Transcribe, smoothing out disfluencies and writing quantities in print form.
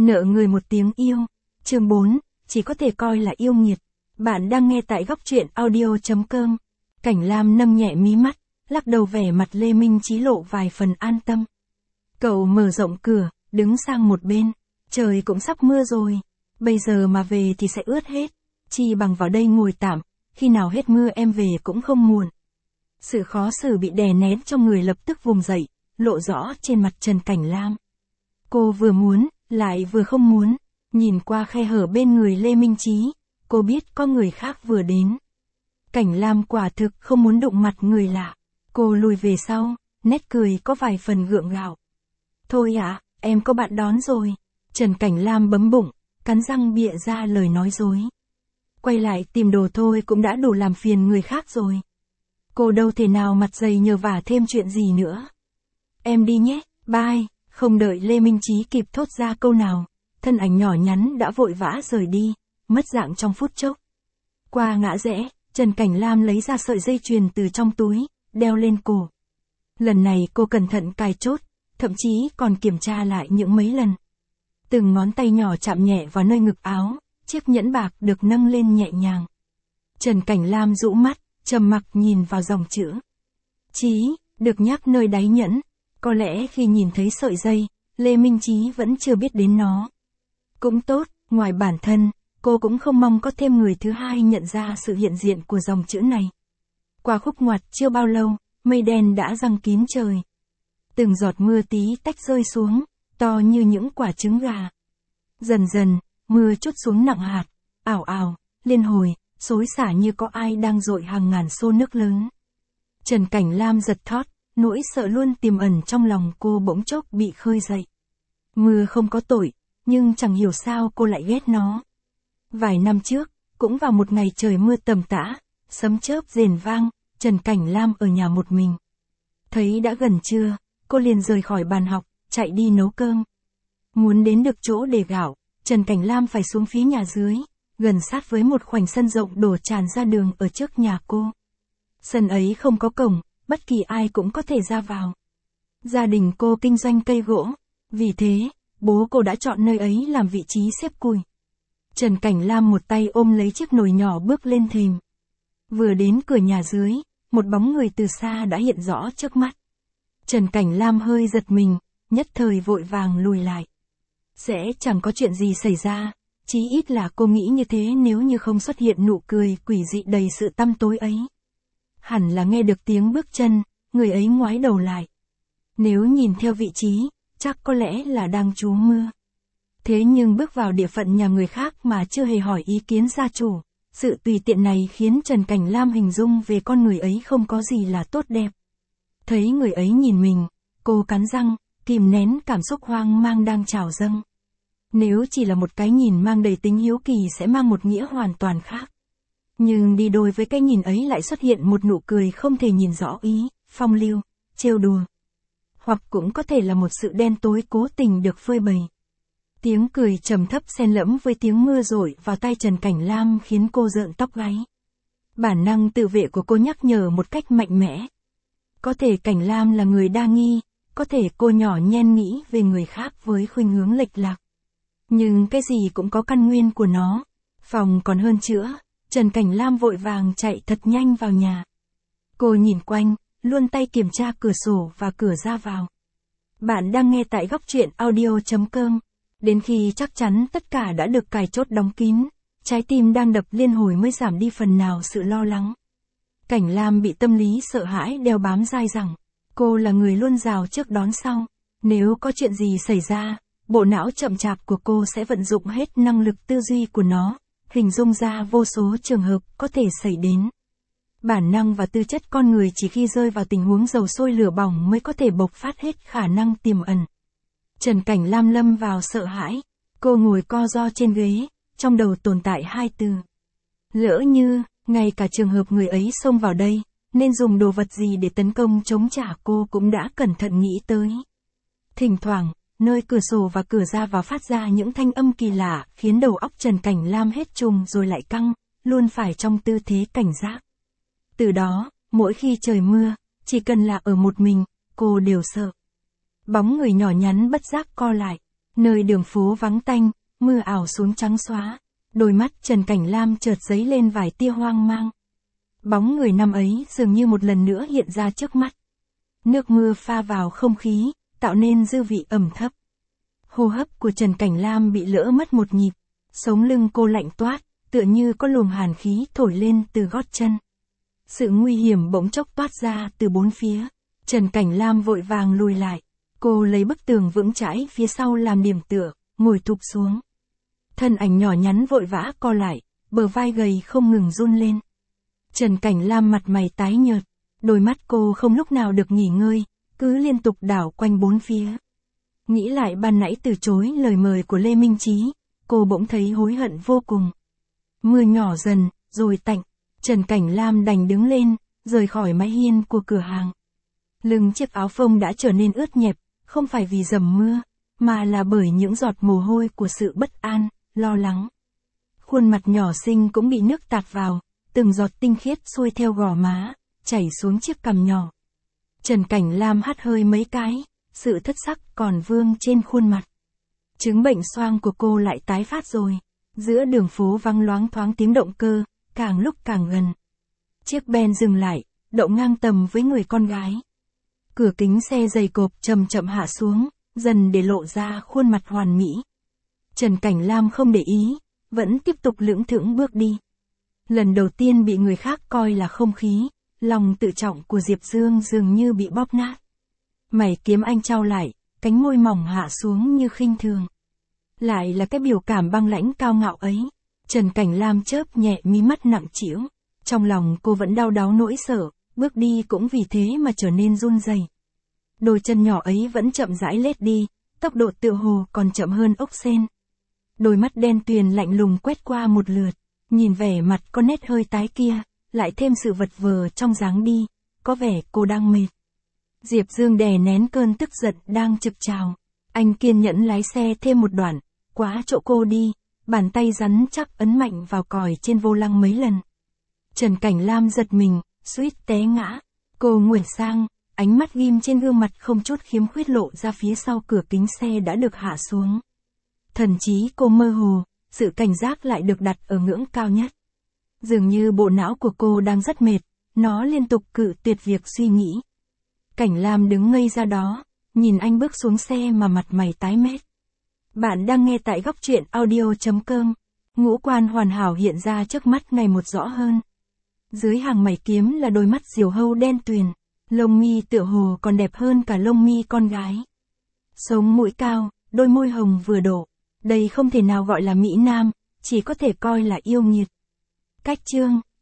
Nợ người một tiếng yêu. Chương 4, chỉ có thể coi là yêu nghiệt. Bạn đang nghe tại góc truyện audio.com. Cảnh Lam nâng nhẹ mí mắt, lắc đầu vẻ mặt Lê Minh Chí lộ vài phần an tâm. Cậu mở rộng cửa, đứng sang một bên. Trời cũng sắp mưa rồi. Bây giờ mà về thì sẽ ướt hết. Chi bằng vào đây ngồi tạm, khi nào hết mưa em về cũng không muộn. Sự khó xử bị đè nén trong người lập tức vùng dậy, lộ rõ trên mặt Trần Cảnh Lam. Cô vừa muốn, lại vừa không muốn. Nhìn qua khe hở bên người Lê Minh Chí, cô biết có người khác vừa đến. Cảnh Lam quả thực không muốn đụng mặt người lạ. Cô lùi về sau, nét cười có vài phần gượng gạo. Thôi ạ, em có bạn đón rồi. Trần Cảnh Lam bấm bụng, cắn răng bịa ra lời nói dối. Quay lại tìm đồ thôi cũng đã đủ làm phiền người khác rồi. Cô đâu thể nào mặt dày nhờ vả thêm chuyện gì nữa. Em đi nhé, bye. Không đợi Lê Minh Chí kịp thốt ra câu nào, thân ảnh nhỏ nhắn đã vội vã rời đi, mất dạng trong phút chốc. Qua ngã rẽ, Trần Cảnh Lam lấy ra sợi dây chuyền từ trong túi, đeo lên cổ. Lần này cô cẩn thận cài chốt, thậm chí còn kiểm tra lại những mấy lần. Từng ngón tay nhỏ chạm nhẹ vào nơi ngực áo, chiếc nhẫn bạc được nâng lên nhẹ nhàng. Trần Cảnh Lam rũ mắt, trầm mặc nhìn vào dòng chữ. Chí, được nhắc nơi đáy nhẫn. Có lẽ khi nhìn thấy sợi dây, Lê Minh Chí vẫn chưa biết đến nó. Cũng tốt, ngoài bản thân, cô cũng không mong có thêm người thứ hai nhận ra sự hiện diện của dòng chữ này. Qua khúc ngoặt chưa bao lâu, mây đen đã giăng kín trời. Từng giọt mưa tí tách rơi xuống, to như những quả trứng gà. Dần dần, mưa trút xuống nặng hạt, ảo ảo, liên hồi, xối xả như có ai đang dội hàng ngàn xô nước lớn. Trần Cảnh Lam giật thót, nỗi sợ luôn tiềm ẩn trong lòng cô bỗng chốc bị khơi dậy. Mưa không có tội, nhưng chẳng hiểu sao cô lại ghét nó. Vài năm trước, cũng vào một ngày trời mưa tầm tã, sấm chớp rền vang, Trần Cảnh Lam ở nhà một mình. Thấy đã gần trưa, cô liền rời khỏi bàn học, chạy đi nấu cơm. Muốn đến được chỗ để gạo, Trần Cảnh Lam phải xuống phía nhà dưới, gần sát với một khoảnh sân rộng đổ tràn ra đường ở trước nhà cô. Sân ấy không có cổng, bất kỳ ai cũng có thể ra vào. Gia đình cô kinh doanh cây gỗ, vì thế, bố cô đã chọn nơi ấy làm vị trí xếp củi. Trần Cảnh Lam một tay ôm lấy chiếc nồi nhỏ bước lên thềm. Vừa đến cửa nhà dưới, một bóng người từ xa đã hiện rõ trước mắt. Trần Cảnh Lam hơi giật mình, nhất thời vội vàng lùi lại. Sẽ chẳng có chuyện gì xảy ra, chí ít là cô nghĩ như thế nếu như không xuất hiện nụ cười quỷ dị đầy sự tăm tối ấy. Hẳn là nghe được tiếng bước chân, người ấy ngoái đầu lại. Nếu nhìn theo vị trí, chắc có lẽ là đang trú mưa. Thế nhưng bước vào địa phận nhà người khác mà chưa hề hỏi ý kiến gia chủ, sự tùy tiện này khiến Trần Cảnh Lam hình dung về con người ấy không có gì là tốt đẹp. Thấy người ấy nhìn mình, cô cắn răng, kìm nén cảm xúc hoang mang đang trào dâng. Nếu chỉ là một cái nhìn mang đầy tính hiếu kỳ sẽ mang một nghĩa hoàn toàn khác. Nhưng đi đôi với cái nhìn ấy lại xuất hiện một nụ cười không thể nhìn rõ ý, phong lưu, trêu đùa. Hoặc cũng có thể là một sự đen tối cố tình được phơi bày. Tiếng cười trầm thấp xen lẫn với tiếng mưa rội vào tai Trần Cảnh Lam khiến cô rợn tóc gáy. Bản năng tự vệ của cô nhắc nhở một cách mạnh mẽ. Có thể Cảnh Lam là người đa nghi, có thể cô nhỏ nhen nghĩ về người khác với khuynh hướng lệch lạc. Nhưng cái gì cũng có căn nguyên của nó. Phòng còn hơn chữa. Trần Cảnh Lam vội vàng chạy thật nhanh vào nhà. Cô nhìn quanh, luôn tay kiểm tra cửa sổ và cửa ra vào. Bạn đang nghe tại góc truyện audio.com. Đến khi chắc chắn tất cả đã được cài chốt đóng kín, trái tim đang đập liên hồi mới giảm đi phần nào sự lo lắng. Cảnh Lam bị tâm lý sợ hãi đeo bám dai dẳng. Cô là người luôn rào trước đón sau. Nếu có chuyện gì xảy ra, bộ não chậm chạp của cô sẽ vận dụng hết năng lực tư duy của nó, hình dung ra vô số trường hợp có thể xảy đến. Bản năng và tư chất con người chỉ khi rơi vào tình huống dầu sôi lửa bỏng mới có thể bộc phát hết khả năng tiềm ẩn. Trần Cảnh Lam lâm vào sợ hãi. Cô ngồi co ro trên ghế, trong đầu tồn tại hai từ. Lỡ như, ngay cả trường hợp người ấy xông vào đây, nên dùng đồ vật gì để tấn công chống trả cô cũng đã cẩn thận nghĩ tới. Thỉnh thoảng, nơi cửa sổ và cửa ra vào phát ra những thanh âm kỳ lạ khiến đầu óc Trần Cảnh Lam hết trùng rồi lại căng, luôn phải trong tư thế cảnh giác. Từ đó, mỗi khi trời mưa, chỉ cần là ở một mình, cô đều sợ. Bóng người nhỏ nhắn bất giác co lại. Nơi đường phố vắng tanh, mưa ảo xuống trắng xóa. Đôi mắt Trần Cảnh Lam chợt dấy lên vài tia hoang mang. Bóng người năm ấy dường như một lần nữa hiện ra trước mắt. Nước mưa pha vào không khí, tạo nên dư vị ẩm thấp. Hô hấp của Trần Cảnh Lam bị lỡ mất một nhịp. Sống lưng cô lạnh toát, tựa như có luồng hàn khí thổi lên từ gót chân. Sự nguy hiểm bỗng chốc toát ra từ bốn phía. Trần Cảnh Lam vội vàng lùi lại. Cô lấy bức tường vững chãi phía sau làm điểm tựa, ngồi thụp xuống. Thân ảnh nhỏ nhắn vội vã co lại, bờ vai gầy không ngừng run lên. Trần Cảnh Lam mặt mày tái nhợt, đôi mắt cô không lúc nào được nghỉ ngơi, cứ liên tục đảo quanh bốn phía. Nghĩ lại ban nãy từ chối lời mời của Lê Minh Chí, cô bỗng thấy hối hận vô cùng. Mưa nhỏ dần, rồi tạnh, Trần Cảnh Lam đành đứng lên, rời khỏi mái hiên của cửa hàng. Lưng chiếc áo phông đã trở nên ướt nhẹp, không phải vì dầm mưa, mà là bởi những giọt mồ hôi của sự bất an, lo lắng. Khuôn mặt nhỏ xinh cũng bị nước tạt vào, từng giọt tinh khiết xuôi theo gò má, chảy xuống chiếc cằm nhỏ. Trần Cảnh Lam hắt hơi mấy cái, sự thất sắc còn vương trên khuôn mặt. Chứng bệnh xoang của cô lại tái phát rồi. Giữa đường phố vang loáng thoáng tiếng động cơ, càng lúc càng gần. Chiếc Ben dừng lại, đậu ngang tầm với người con gái. Cửa kính xe dày cộp chậm chậm hạ xuống, dần để lộ ra khuôn mặt hoàn mỹ. Trần Cảnh Lam không để ý, vẫn tiếp tục lững thững bước đi. Lần đầu tiên bị người khác coi là không khí, lòng tự trọng của Diệp Dương dường như bị bóp nát. Mày kiếm anh trao lại, cánh môi mỏng hạ xuống như khinh thường. Lại là cái biểu cảm băng lãnh cao ngạo ấy. Trần Cảnh Lam chớp nhẹ mí mắt nặng trĩu. Trong lòng cô vẫn đau đáu nỗi sợ, bước đi cũng vì thế mà trở nên run rẩy. Đôi chân nhỏ ấy vẫn chậm rãi lết đi, tốc độ tựa hồ còn chậm hơn ốc sên. Đôi mắt đen tuyền lạnh lùng quét qua một lượt, nhìn vẻ mặt có nét hơi tái kia, lại thêm sự vật vờ trong dáng đi, có vẻ cô đang mệt. Diệp Dương đè nén cơn tức giận đang trực trào. Anh kiên nhẫn lái xe thêm một đoạn, quá chỗ cô đi, bàn tay rắn chắc ấn mạnh vào còi trên vô lăng mấy lần. Trần Cảnh Lam giật mình, suýt té ngã. Cô nguổn sang, ánh mắt ghim trên gương mặt không chút khiếm khuyết lộ ra phía sau cửa kính xe đã được hạ xuống. Thần trí cô mơ hồ, sự cảnh giác lại được đặt ở ngưỡng cao nhất. Dường như bộ não của cô đang rất mệt, nó liên tục cự tuyệt việc suy nghĩ. Cảnh Lam đứng ngây ra đó, nhìn anh bước xuống xe mà mặt mày tái mét. Bạn đang nghe tại góc truyện audio.com. Ngũ quan hoàn hảo hiện ra trước mắt ngày một rõ hơn. Dưới hàng mày kiếm là đôi mắt diều hâu đen tuyền, lông mi tựa hồ còn đẹp hơn cả lông mi con gái. Sống mũi cao, đôi môi hồng vừa độ. Đây không thể nào gọi là mỹ nam, chỉ có thể coi là yêu nghiệt. Cách chương